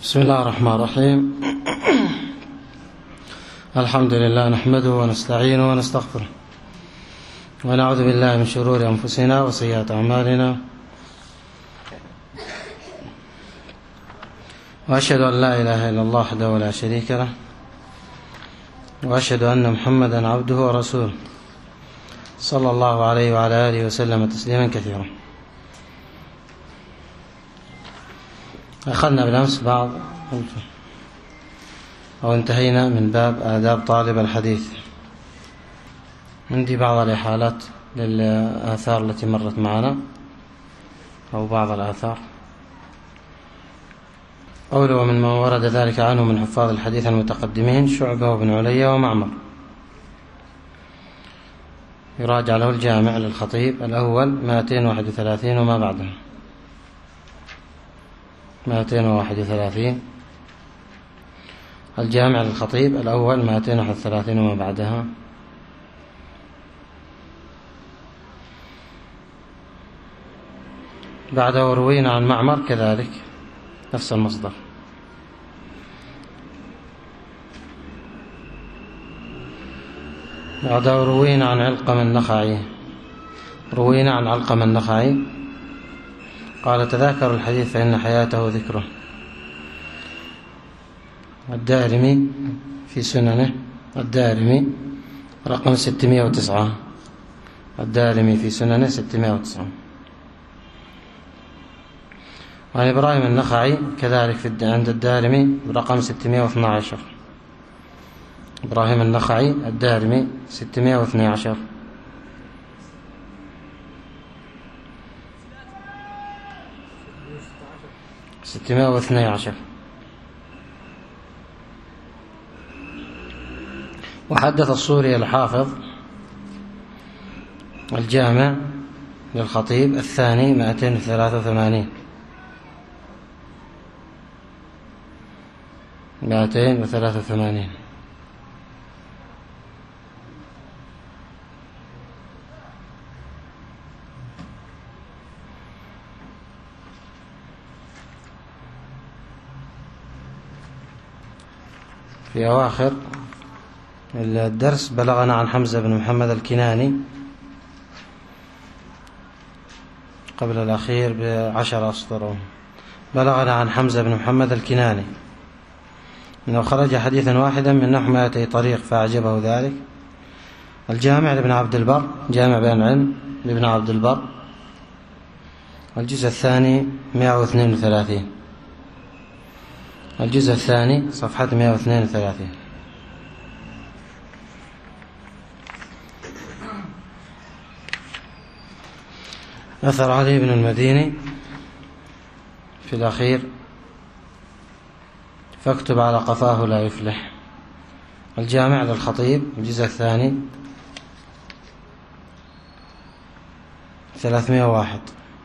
بسم الله الرحمن الرحيم. الحمد لله نحمده ونستعينه ونستغفره ونعوذ بالله من شرور أنفسنا وسيئات أعمالنا، وأشهد أن لا إله إلا الله وحده لا شريك له، وأشهد أن محمدا عبده ورسوله صلى الله عليه وعلى آله وسلم تسليما كثيرا. أخذنا بالأمس بعض أو انتهينا من باب آداب طالب الحديث. عندي بعض الإحالات للآثار التي مرت معنا أو بعض الآثار. قوله ومن ورد ذلك عنه من حفاظ الحديث المتقدمين شعبة وابن علي ومعمر. يراجع له الجامع للخطيب الأول 231 وما بعده 231. الجامع للخطيب الأول 231 وما بعدها. بعده روينا عن معمر كذلك نفس المصدر. بعده روينا عن علقم النخعي. روينا عن علقم النخعي قال تذاكروا الحديث فإن حياته ذكره. الدارمي في سننه، الدارمي رقم 609. الدارمي في سننه 609. وعن إبراهيم النخعي كذلك عند الدارمي رقم 612. إبراهيم النخعي الدارمي 612. وحدث الصوري الحافظ الجامع للخطيب الثاني 283. 283. في أواخر الدرس بلغنا عن حمزة بن محمد الكناني قبل الأخير ب10 أسطر. بلغنا عن حمزة بن محمد الكناني أنه خرج حديثا واحدا من نحو 200 طريق فأعجبه ذلك. الجامع لابن عبد البر، جامع بيان العلم لابن عبد البر الجزء الثاني 132. الجزء الثاني صفحة 132. أثر علي بن المديني في الأخير فاكتب على قفاه لا يفلح. الجامع للخطيب الجزء الثاني 301.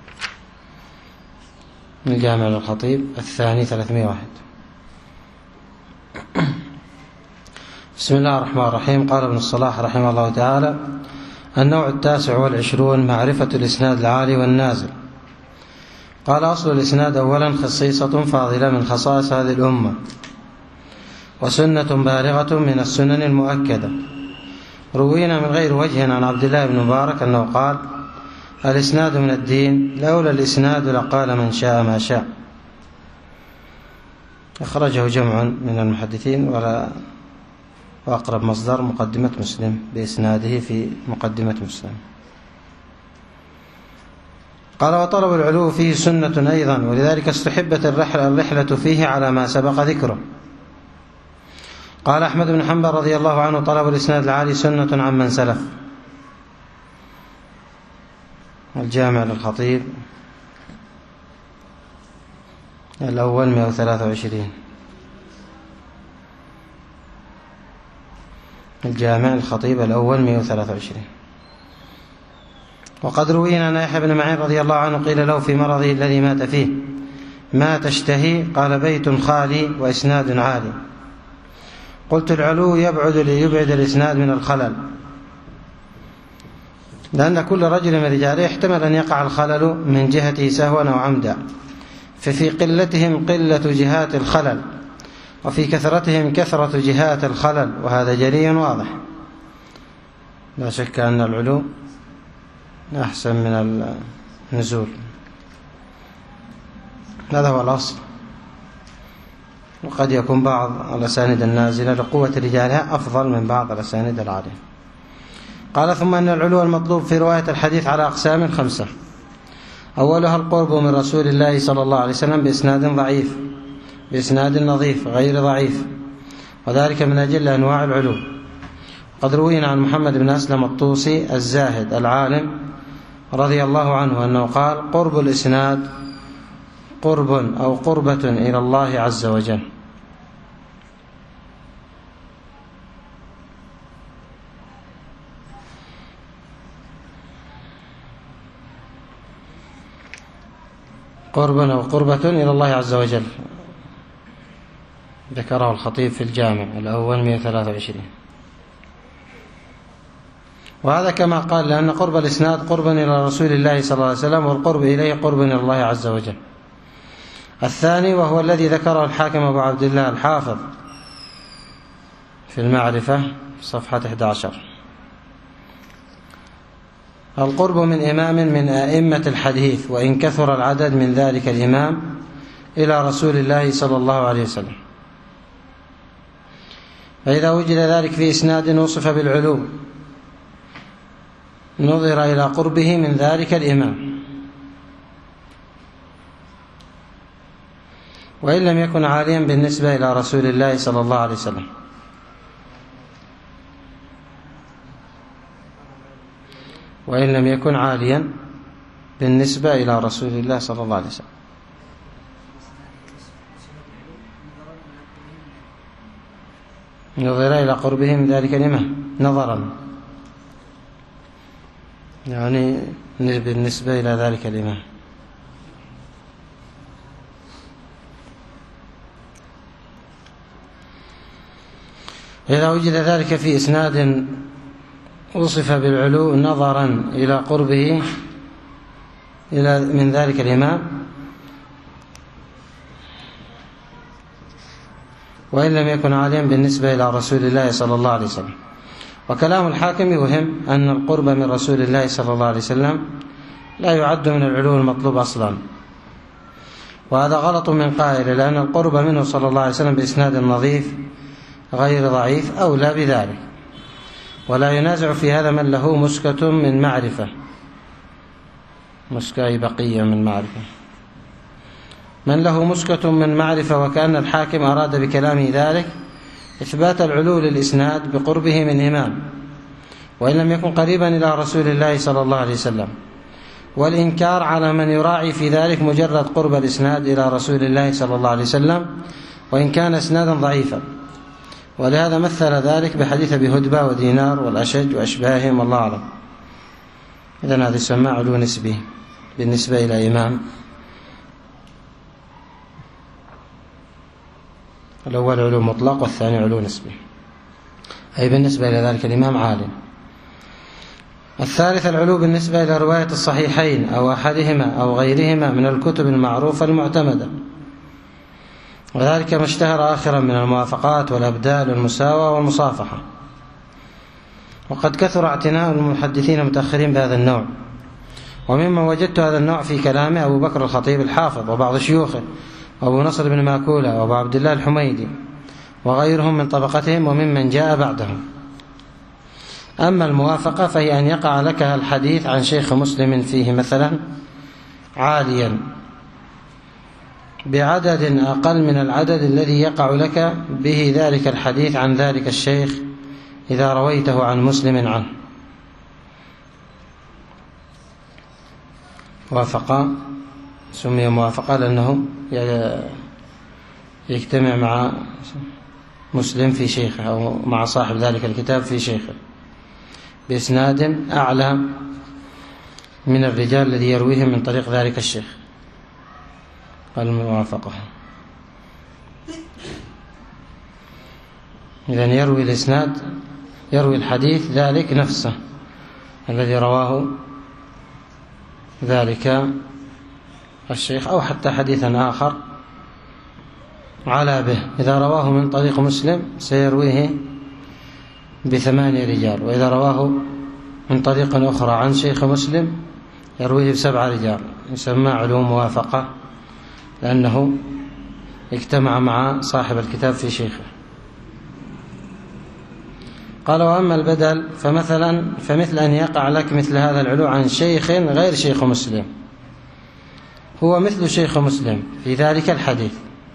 الجامع للخطيب الثاني 301. بسم الله الرحمن الرحيم. قال ابن الصلاح رحمه الله تعالى: النوع 29 معرفة الإسناد العالي والنازل. قال: أصل الإسناد أولا خصيصة فاضلة من خصائص هذه الأمة، وسنة بالغة من السنن المؤكدة. روينا من غير وجه عن عبد الله بن مبارك أنه قال: الإسناد من الدين، لولا الإسناد لقال من شاء ما شاء. أخرجه جمع من المحدثين، وأقرب مصدر مقدمة مسلم بإسناده في مقدمة مسلم. قال: وطلب العلو فيه سنة أيضا، ولذلك استحبت الرحلة فيه على ما سبق ذكره. قال أحمد بن حنبل رضي الله عنه: طلب الإسناد العالي سنة عمن سلف. الجامع للخطيب الأول 123. الجامع الخطيب الأول 123. وقد روينا عن يحيى بن معين رضي الله عنه قيل له في مرضه الذي مات فيه: ما تشتهي؟ قال: بيت خالي وإسناد عالي. قلت: العلو يبعد ليبعد الإسناد من الخلل، لأن كل رجل من رجاله احتمل أن يقع الخلل من جهته سهوا أو عمدا، ففي قلتهم قلة جهات الخلل، وفي كثرتهم كثرة جهات الخلل، وهذا جلي واضح. لا شك أن العلو أحسن من النزول، هذا هو الأصل. وقد يكون بعض الأسانيد النازلة لقوة رجالها أفضل من بعض الأسانيد العالية. قال: ثم أن العلو المطلوب في رواية الحديث على أقسام 5: أولها القرب من رسول الله صلى الله عليه وسلم بإسناد نظيف غير ضعيف، وذلك من أجل أنواع العلو. قد روينا عن محمد بن أسلم الطوسي الزاهد العالم رضي الله عنه أنه قال: قرب الإسناد قرب أو قربة إلى الله عز وجل. قرب أو قربة إلى الله عز وجل، ذكره الخطيب في الجامع الأول 123. وهذا كما قال، لأن قرب الإسناد قرب إلى رسول الله صلى الله عليه وسلم، والقرب إليه قرب إلى الله عز وجل. الثاني وهو الذي ذكره الحاكم أبو عبد الله الحافظ في المعرفة صفحة 11: القرب من إمام من أئمة الحديث وإن كثر العدد من ذلك الإمام إلى رسول الله صلى الله عليه وسلم. فإذا وجد ذلك في إسناد وصف بالعلو نظر إلى قربه من ذلك الإمام، وإن لم يكن عاليا بالنسبة إلى رسول الله صلى الله عليه وسلم. وإن لم يكن عاليا بالنسبة إلى رسول الله صلى الله عليه وسلم. نظر إلى قربه من ذلك الإمام نظرا، يعني بالنسبة إلى ذلك الإمام. إذا وجد ذلك في إسناد وصف بالعلو نظرا إلى قربه من ذلك الإمام، وإن لم يكن عاليا بالنسبة إلى رسول الله صلى الله عليه وسلم. وكلام الحاكم يوهم أن القرب من رسول الله صلى الله عليه وسلم لا يعد من العلو المطلوب أصلا، وهذا غلط من قائل، لأن القرب منه صلى الله عليه وسلم بإسناد نظيف غير ضعيف أولى بذلك. ولا ينازع في هذا من له مسكة من معرفة، مسكة بقية من معرفة، من له مسكة من معرفة. وكأن الحاكم أراد بكلامه ذلك إثبات العلو للإسناد بقربه من إمام وإن لم يكن قريبا إلى رسول الله صلى الله عليه وسلم، والإنكار على من يراعي في ذلك مجرد قرب الإسناد إلى رسول الله صلى الله عليه وسلم وإن كان إسنادا ضعيفا. ولهذا مثل ذلك بحديث أبي هدبة ودينار والأشج وأشباههم، والله أعلم. إذن هذا يسمى علو نسبي بالنسبة إلى إمام. الأول علو مطلق والثاني علو نسبي، أي بالنسبة إلى ذلك الإمام عالٍ. الثالث العلو بالنسبة إلى رواية الصحيحين أو أحدهما أو غيرهما من الكتب المعروفة المعتمدة، وذلك ما اشتهر آخرا من الموافقات والأبدال والمساواة والمصافحة. وقد كثر اعتناء المحدثين المتأخرين بهذا النوع، وممن وجدت هذا النوع في كلامه أبو بكر الخطيب الحافظ وبعض شيوخه وأبو نصر بن ماكولة وأبو عبد الله الحميدي وغيرهم من طبقتهم وممن جاء بعدهم. أما الموافقة فهي أن يقع لك الحديث عن شيخ مسلم فيه مثلا عاليا بعدد أقل من العدد الذي يقع لك به ذلك الحديث عن ذلك الشيخ إذا رويته عن مسلم عنه. وافق سمي موافقة لأنه يجتمع مع مسلم في شيخه أو مع صاحب ذلك الكتاب في شيخه بإسناد أعلى من الرجال الذي يرويهم من طريق ذلك الشيخ. الموافقة إذن يروي الإسناد، يروي الحديث ذلك نفسه الذي رواه ذلك الشيخ أو حتى حديثا آخر على به. إذا رواه من طريق مسلم سيرويه ب8 رجال، وإذا رواه من طريق أخرى عن شيخ مسلم يرويه ب7 رجال. يسمى علو موافقة لأنه اجتمع مع صاحب الكتاب في شيخه. قال: وأما البدل فمثل أن يقع لك مثل هذا العلو عن شيخ غير شيخ مسلم، هو مثل شيخ مسلم في ذلك الحديث.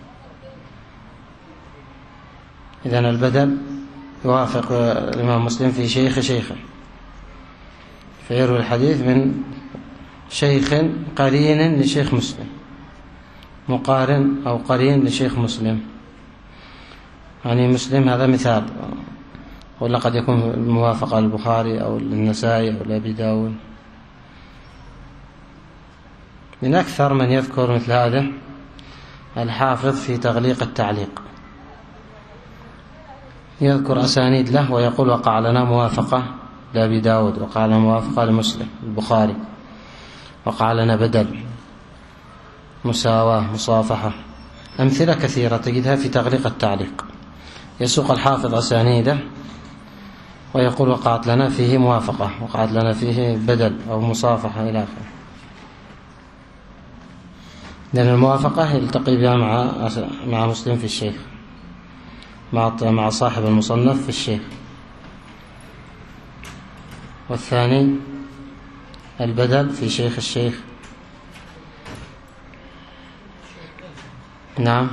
إذن البدل يوافق الإمام مسلم في شيخه، فيروي الحديث من شيخ قرين لشيخ مسلم، مقارن أو قرين لشيخ مسلم. يعني مسلم هذا مثال، ولا قد يكون الموافقة للبخاري أو للنسائي أو لأبي داود. من أكثر من يذكر مثل هذا الحافظ في تغليق التعليق، يذكر أسانيد له ويقول: وقع لنا موافقة لأبي داود، وقع لنا موافقة لمسلم البخاري، وقع لنا بدل، مساواة، مصافحة. أمثلة كثيرة تجدها في تغليق التعليق. يسوق الحافظ أسانيده ويقول: وقعت لنا فيه موافقة، وقعت لنا فيه بدل أو مصافحة إلى آخره. لأن الموافقة يلتقي بها مع مسلم في الشيخ، مع صاحب المصنف في الشيخ. والثاني البدل في شيخ الشيخ. نعم.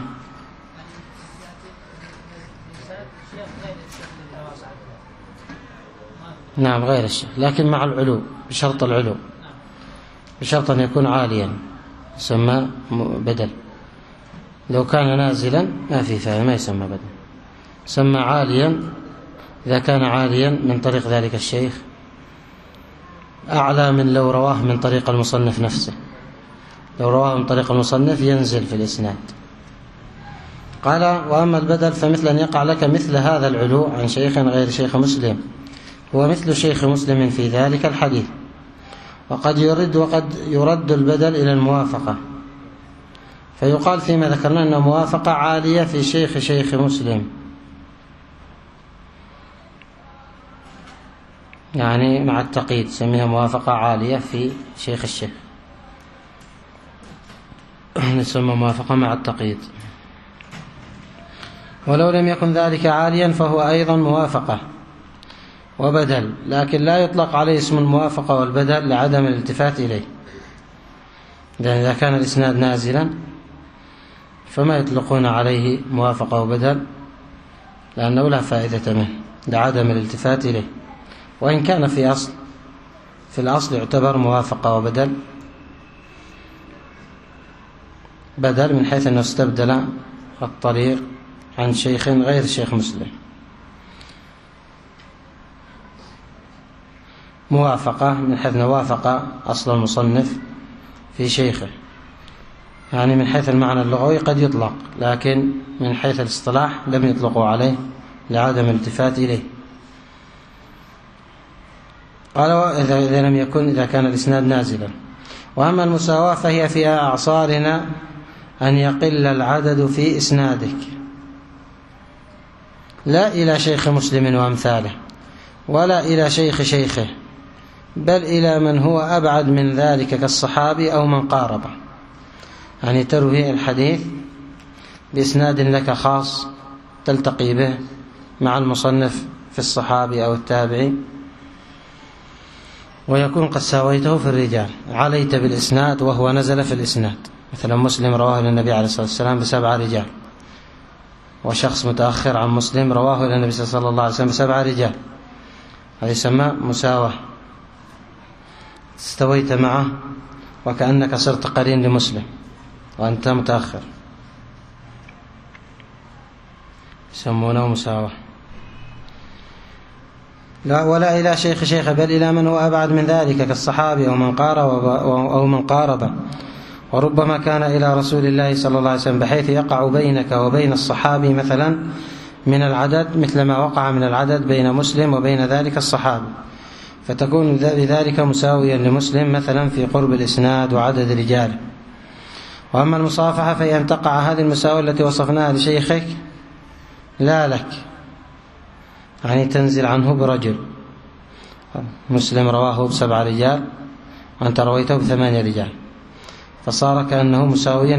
نعم غير الشيخ، لكن مع العلو، بشرط العلو، بشرط أن يكون عاليا يسمى بدل. لو كان نازلا ما في فائدة، ما يسمى بدل. يسمى عاليا إذا كان عاليا من طريق ذلك الشيخ، أعلى من لو رواه من طريق المصنف نفسه. لو رواه من طريق المصنف ينزل في الإسناد. قال: وأما البدل فمثل أن يقع لك مثل هذا العلو عن شيخ غير شيخ مسلم، هو مثل شيخ مسلم في ذلك الحديث. وقد يرد البدل إلى الموافقة، فيقال فيما ذكرنا أن موافقة عالية في شيخ مسلم، يعني مع التقييد، سميها موافقة عالية في شيخ الشيخ، نسمى موافقة مع التقييد. ولو لم يكن ذلك عاليا فهو أيضا موافقة وبدل، لكن لا يطلق عليه اسم الموافقة والبدل لعدم الالتفات إليه. لأن إذا كان الإسناد نازلا فما يطلقون عليه موافقة وبدل، لأنه لا فائدة منه لعدم الالتفات إليه. وإن كان في الأصل يعتبر موافقة وبدل، بدل من حيث أنه استبدل الطريق عن شيخ غير شيخ مسلم. موافقة من حيث وافق أصل المصنف في شيخه، يعني من حيث المعنى اللغوي قد يطلق، لكن من حيث الاصطلاح لم يطلقوا عليه لعدم الالتفات إليه. قال: إذا لم يكن، إذا كان الإسناد نازلا. وأما المساواة فهي في أعصارنا أن يقل العدد في إسنادك، لا إلى شيخ مسلم وأمثاله، ولا إلى شيخه، بل إلى من هو أبعد من ذلك كالصحابي أو من قاربه. يعني تروي الحديث بإسناد لك خاص تلتقي به مع المصنف في الصحابي أو التابعي، ويكون قد ساويته في الرجال، عليت بالإسناد وهو نزل في الإسناد. مثلا مسلم رواه للنبي عليه الصلاة والسلام ب7 رجال، وشخص متأخر عن مسلم رواه إلى النبي صلى الله عليه وسلم ب7 رجال، هذا يسمى مساواة. استويت معه وكأنك صرت قرين لمسلم وأنت متأخر، يسمونه مساواة. لا، ولا إلى شيخ، بل إلى من هو أبعد من ذلك كالصحابي أو من قارب. وربما كان إلى رسول الله صلى الله عليه وسلم، بحيث يقع بينك وبين الصحابي مثلا من العدد مثل ما وقع من العدد بين مسلم وبين ذلك الصحابي، فتكون بذلك مساويا لمسلم مثلا في قرب الإسناد وعدد رجاله. وأما المصافحة فإن تقع هذه المساواة التي وصفناها لشيخك لا لك، يعني تنزل عنه برجل. مسلم رواه ب7 رجال وأنت رويته ب8 رجال، فصار كأنه مساويا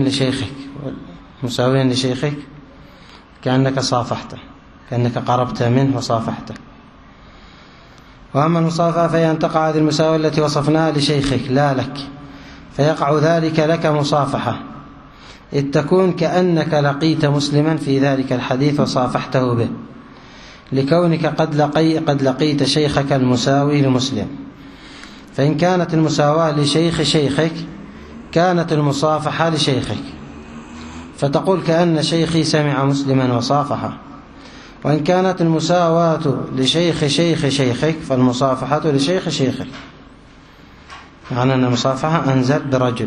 لشيخك، كأنك صافحته، كأنك قربت منه وصافحته. وأما المصافحة فإن تقع هذه المساواة التي وصفناها لشيخك لا لك، فيقع ذلك لك مصافحة، إذ تكون كأنك لقيت مسلما في ذلك الحديث وصافحته به، لكونك قد لقيت شيخك المساوي لمسلم. فإن كانت المساواة لشيخ شيخك كانت المصافحة لشيخك، فتقول كأن شيخي سمع مسلما وصافحه. وإن كانت المساواة لشيخ شيخ شيخك فالمصافحة لشيخ شيخك، معنى أن المصافحة أنزل برجل.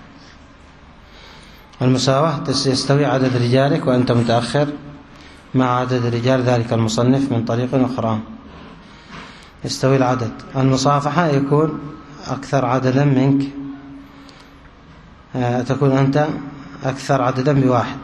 المساواة يستوي عدد رجالك وأنت متأخر مع عدد رجال ذلك المصنف من طريق أخرى، يستوي العدد. المصافحة يكون أكثر عددا منك، تكون أنت أكثر عددا بواحد.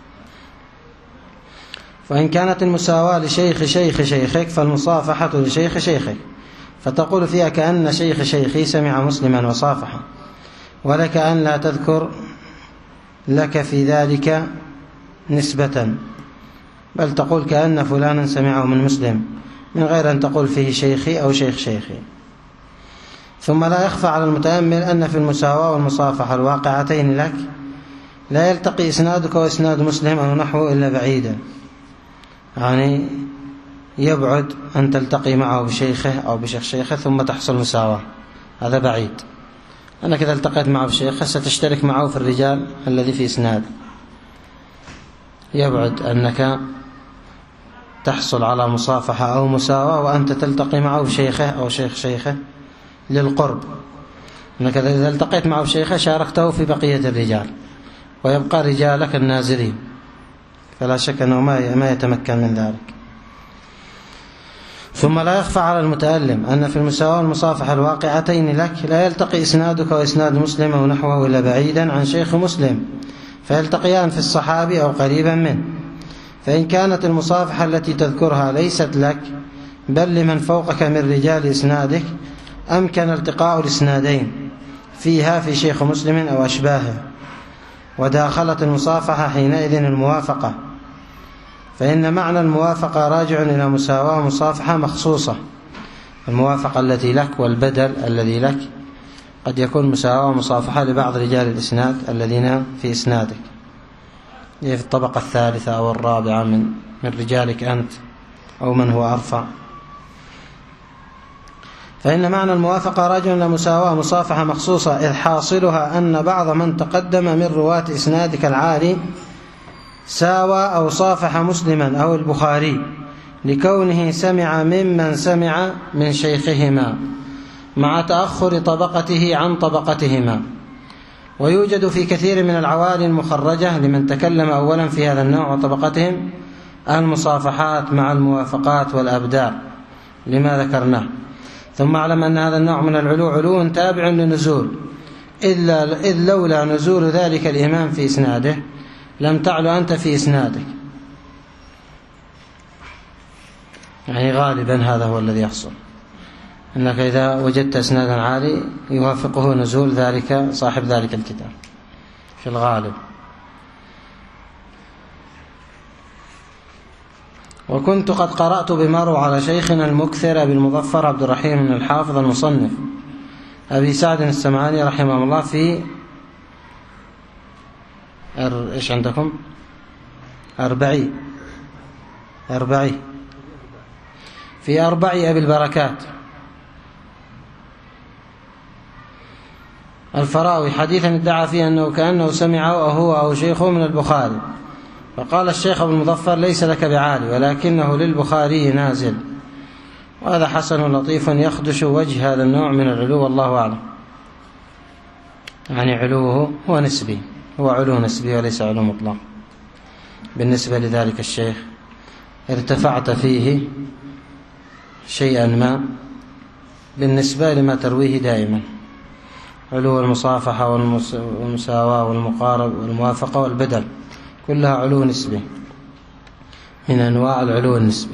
وإن كانت المساواة لشيخ شيخ شيخك فالمصافحة لشيخ شيخك، فتقول فيها كأن شيخ شيخي سمع مسلما وصافحه، ولك أن لا تذكر لك في ذلك نسبة، بل تقول كأن فلانا سمعه من مسلم، من غير أن تقول فيه شيخي أو شيخ شيخي. ثم لا يخفى على المتأمل أن في المساواة والمصافحة الواقعتين لك لا يلتقي إسنادك وإسناد مسلم أو نحوه إلا بعيدا، يعني يبعد أن تلتقي معه بشيخه أو بشيخ شيخه ثم تحصل مساواة، هذا بعيد. أنك إذا التقيت معه بشيخه ستشترك معه في الرجال الذي في إسناد، يبعد أنك تحصل على مصافحة أو مساواة وأنت تلتقي معه بشيخه أو شيخ شيخه للقرب، أنك إذا التقيت معه بشيخه شاركته في بقية الرجال ويبقى رجالك النازلين، فلا شك أنه ما يتمكن من ذلك. ثم لا يخفى على المتألم أن في المساواة والمصافحة الواقعتين لك لا يلتقي إسنادك وإسناد مسلم أو نحوه إلا بعيدا عن شيخ مسلم، فيلتقيان في الصحابي أو قريبا منه. فإن كانت المصافحة التي تذكرها ليست لك بل لمن فوقك من رجال إسنادك أمكن التقاء الإسنادين فيها في شيخ مسلم أو أشباهه، وداخلت المصافحة حينئذ الموافقة، فإن معنى الموافقة راجع إلى مساواة ومصافحة مخصوصة. الموافقة التي لك والبدل الذي لك قد يكون مساواة ومصافحة لبعض رجال الإسناد الذين في إسنادك، في الطبقة الثالثة أو الرابعة من رجالك أنت أو من هو أرفع. فإن معنى الموافقة راجع إلى مساواة ومصافحة مخصوصة، إذ حاصلها أن بعض من تقدم من رواة إسنادك العالي ساوى أو صافح مسلما أو البخاري لكونه سمع ممن سمع من شيخهما مع تأخر طبقته عن طبقتهما. ويوجد في كثير من العوالي المخرجة لمن تكلم أولا في هذا النوع وطبقتهم المصافحات مع الموافقات والأبدال لما ذكرناه. ثم اعلم أن هذا النوع من العلو علو تابع لنزول، إذ لولا نزول ذلك الإمام في إسناده لم تعلو أنت في إسنادك، يعني غالبا هذا هو الذي يحصل، أنك إذا وجدت إسنادا عالي يوافقه نزول ذلك صاحب ذلك الكتاب في الغالب. وكنت قد قرأت بمرو على شيخنا المكثر أبي المظفر عبد الرحيم بن الحافظ المصنف أبي سعد السمعاني رحمه الله في إيش عندكم 40 في 4 أبي البركات الفراوي حديثا ادعى فيه أنه كأنه سمعه هو أو شيخه من البخاري، فقال الشيخ أبو المظفر ليس لك بعالي ولكنه للبخاري نازل، وهذا حسن لطيف يخدش وجه هذا النوع من العلو والله أعلم. يعني علوه هو نسبي، هو علو نسبي وليس علو مطلق. بالنسبة لذلك الشيخ ارتفعت فيه شيئا ما بالنسبة لما ترويه دائما، علو المصافحة والمساواة والمقارب والموافقة والبدل، كلها علو نسبي من أنواع العلو النسبي.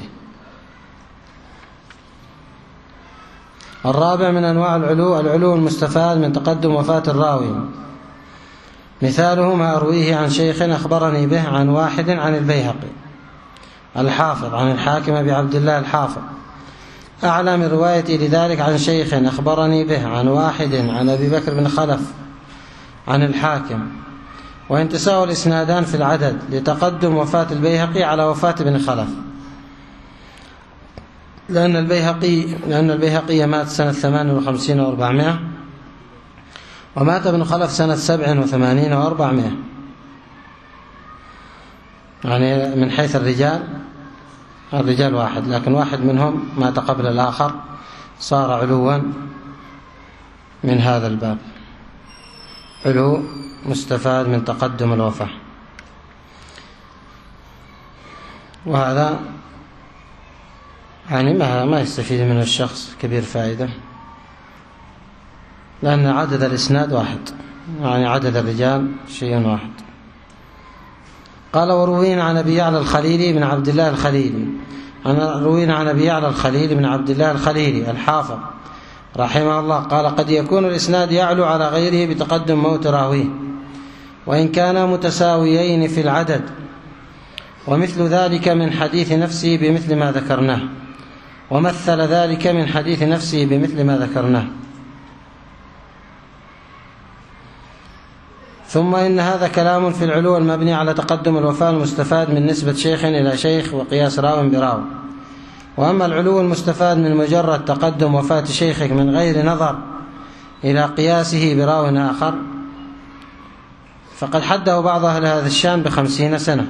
الرابع من أنواع العلو المستفاد من تقدم وفاة الراوي، مثاله ما أرويه عن شيخ أخبرني به عن واحد عن البيهقي الحافظ عن الحاكم أبي عبد الله الحافظ، أعلى من روايتي لذلك عن شيخ أخبرني به عن واحد عن أبي بكر بن خلف عن الحاكم، وإن تساوى الإسنادان في العدد لتقدم وفاة البيهقي على وفاة ابن خلف، لأن البيهقي مات سنة 58 و400، ومات ابن خلف سنة 87 و400. يعني من حيث الرجال واحد، لكن واحد منهم مات قبل الآخر، صار علوا من هذا الباب، علو مستفاد من تقدم الوفاة. وهذا يعني ما يستفيد من الشخص كبير فائدة، لأن عدد الإسناد واحد، يعني عدد الرجال شيء واحد. قال وروينا عن أبي يعلى الخليلي بن عبد الله الخليلي روينا عن أبي يعلى الخليلي بن عبد الله الخليلي الحافظ رحمه الله قال قد يكون الإسناد يعلو على غيره بتقدم موت راويه، وإن كانا متساويين في العدد، ومثل ذلك من حديث نفسه بمثل ما ذكرناه، ومثل ذلك من حديث نفسه بمثل ما ذكرناه. ثم إن هذا كلام في العلو المبني على تقدم الوفاة المستفاد من نسبة شيخ إلى شيخ وقياس راو براو. وأما العلو المستفاد من مجرد تقدم وفاة شيخك من غير نظر إلى قياسه براو آخر، فقد حده بعض أهل هذا الشان ب50 سنة.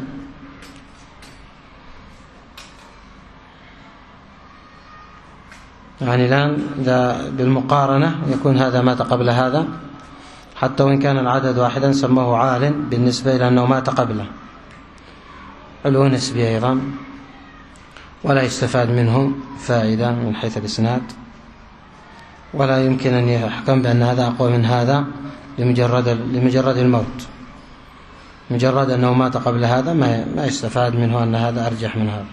يعني الآن بالمقارنة يكون هذا مات قبل هذا، حتى وإن كان العدد واحدا سموه عال بالنسبة إلى أنه مات قبله، علو نسبي أيضا، ولا يستفاد منه فائدة من حيث الإسناد، ولا يمكن أن يحكم بأن هذا أقوى من هذا لمجرد الموت، مجرد أنه مات قبل هذا ما يستفاد منه أن هذا أرجح من هذا.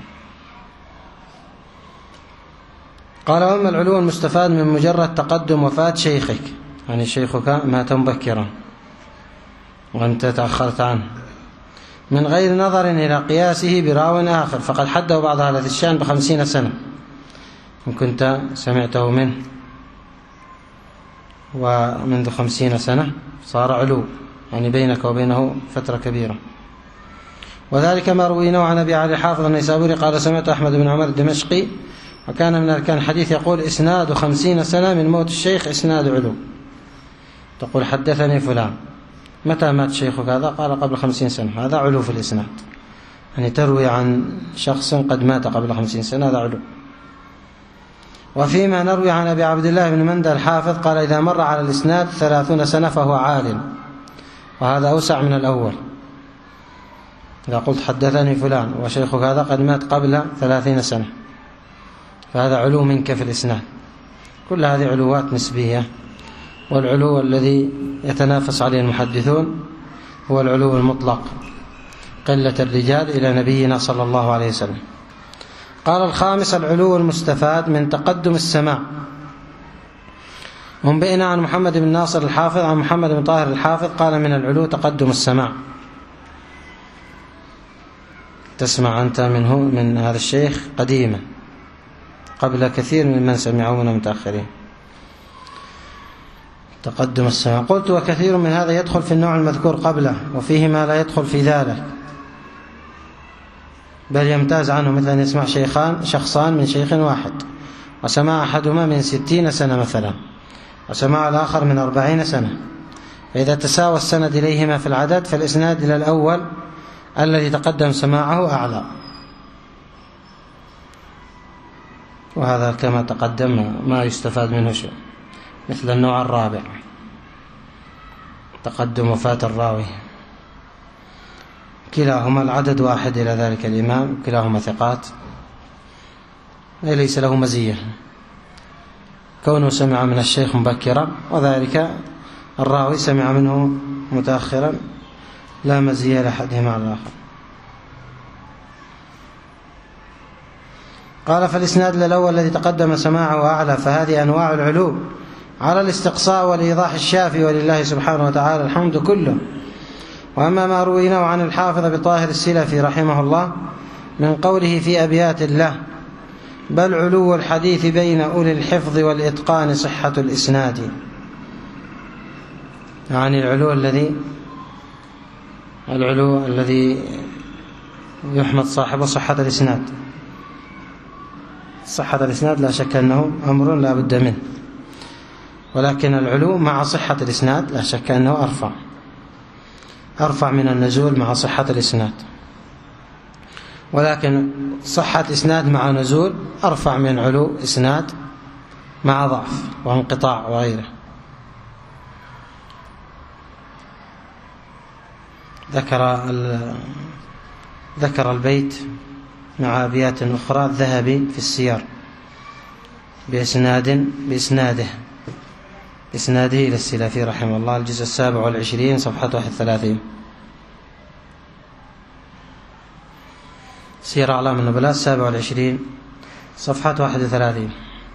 قال وأما العلو المستفاد من مجرد تقدم وفاة شيخك، يعني شيخك مات مبكرا وأنت تأخرت عنه، من غير نظر إلى قياسه براو آخر، فقد حده بعض أهل الشان ب50 سنة إن كنت سمعته منه، ومنذ 50 سنة صار علو، يعني بينك وبينه فترة كبيرة. وذلك ما رويناه عن أبي علي حافظ النيسابوري قال سمعت أحمد بن عمر الدمشقي وكان من أركان الحديث يقول إسناد 50 سنة من موت الشيخ إسناد علو. تقول حدثني فلان، متى مات شيخك هذا؟ قال قبل 50 سنة، هذا علو في الإسناد، يعني تروي عن شخص قد مات قبل 50 سنة، هذا علو. وفيما نروي عن أبي عبد الله بن مندى الحافظ قال إذا مر على الإسناد 30 سنة فهو عال، وهذا أوسع من الأول. إذا قلت حدثني فلان وشيخك هذا قد مات قبل 30 سنة، فهذا علو منك في الإسناد. كل هذه علوات نسبية، والعلو الذي يتنافس عليه المحدثون هو العلو المطلق، قلة الرجال إلى نبينا صلى الله عليه وسلم. قال الخامس العلو المستفاد من تقدم السماع. أنبئنا عن محمد بن ناصر الحافظ عن محمد بن طاهر الحافظ قال من العلو تقدم السماع، تسمع أنت منه من هذا الشيخ قديما قبل كثير من سمعه من المتأخرين، تقدم السماع. قلت وكثير من هذا يدخل في النوع المذكور قبله، وفيه ما لا يدخل في ذلك، بل يمتاز عنه، مثل أن يسمع شخصان من شيخ واحد، وسمع أحدهما من 60 سنة مثلا، وسمع الآخر من 40 سنة، فإذا تساوى السند إليهما في العدد فالإسناد إلى الأول الذي تقدم سماعه أعلى. وهذا كما تقدم ما يستفاد منه شيء. مثل النوع الرابع تقدم وفاة الراوي، كلاهما العدد واحد إلى ذلك الإمام، كلاهما ثقات، ليس له مزية كونه سمع من الشيخ مبكرا، وذلك الراوي سمع منه متأخرا لا مزية لأحدهما على الآخر. قال فالإسناد الأول الذي تقدم سماعه أعلى، فهذه أنواع العلو على الاستقصاء والإيضاح الشافي، ولله سبحانه وتعالى الحمد كله. وأما ما رويناه عن الحافظ بطاهر السلفي رحمه الله من قوله في أبيات له: بل علو الحديث بين أولي الحفظ والإتقان صحة الإسناد، يعني العلو الذي يحمد صاحبه صحة الإسناد. صحة الإسناد لا شك أنه أمر لا بد منه، ولكن العلو مع صحة الإسناد لا شك أنه أرفع من النزول مع صحة الإسناد، ولكن صحة إسناد مع نزول أرفع من علو إسناد مع ضعف وانقطاع وغيره. ذكر البيت مع أبيات أخرى الذهبي في السير بإسناده إلى السلفي رحمه الله، الجزء 27 صفحة 31. سير أعلام النبلاء 27 صفحة 31.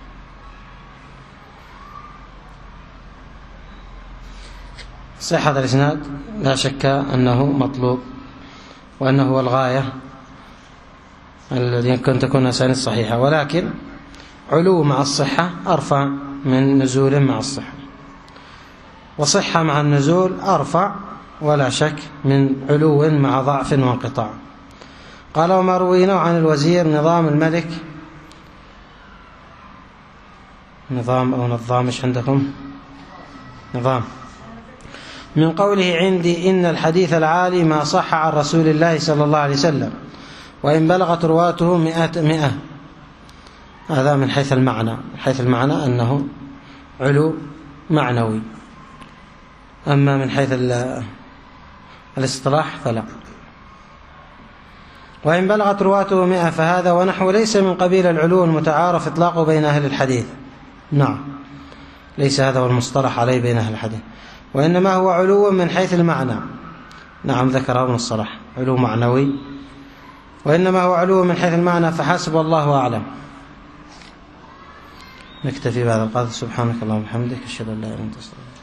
صحة الإسناد لا شك أنه مطلوب، وأنه هو الغاية الذي يمكن تكون أسانيد صحيحة، ولكن علو مع الصحة أرفع من نزول مع الصحة، وصحة مع النزول أرفع ولا شك من علو مع ضعف وانقطاع. قال وما رويناه عن الوزير نظام الملك، نظام أو نظام إيش عندكم؟ نظام، من قوله عندي إن الحديث العالي ما صح عن رسول الله صلى الله عليه وسلم وإن بلغت رواته 100. هذا من حيث المعنى أنه علو معنوي، أما من حيث الاصطلاح فلا. وإن بلغت رواته 100 فهذا ونحو ليس من قبيل العلو المتعارف إطلاقه بين أهل الحديث. نعم، ليس هذا هو المصطلح عليه بين أهل الحديث، وإنما هو علو من حيث المعنى. نعم، ذكره ابن الصلاح علو معنوي، وإنما هو علو من حيث المعنى فحسب الله أعلم. نكتفي بهذا القدر. سبحانك اللهم وبحمدك، أشهد أن لا إله إلا أنت، أستغفرك.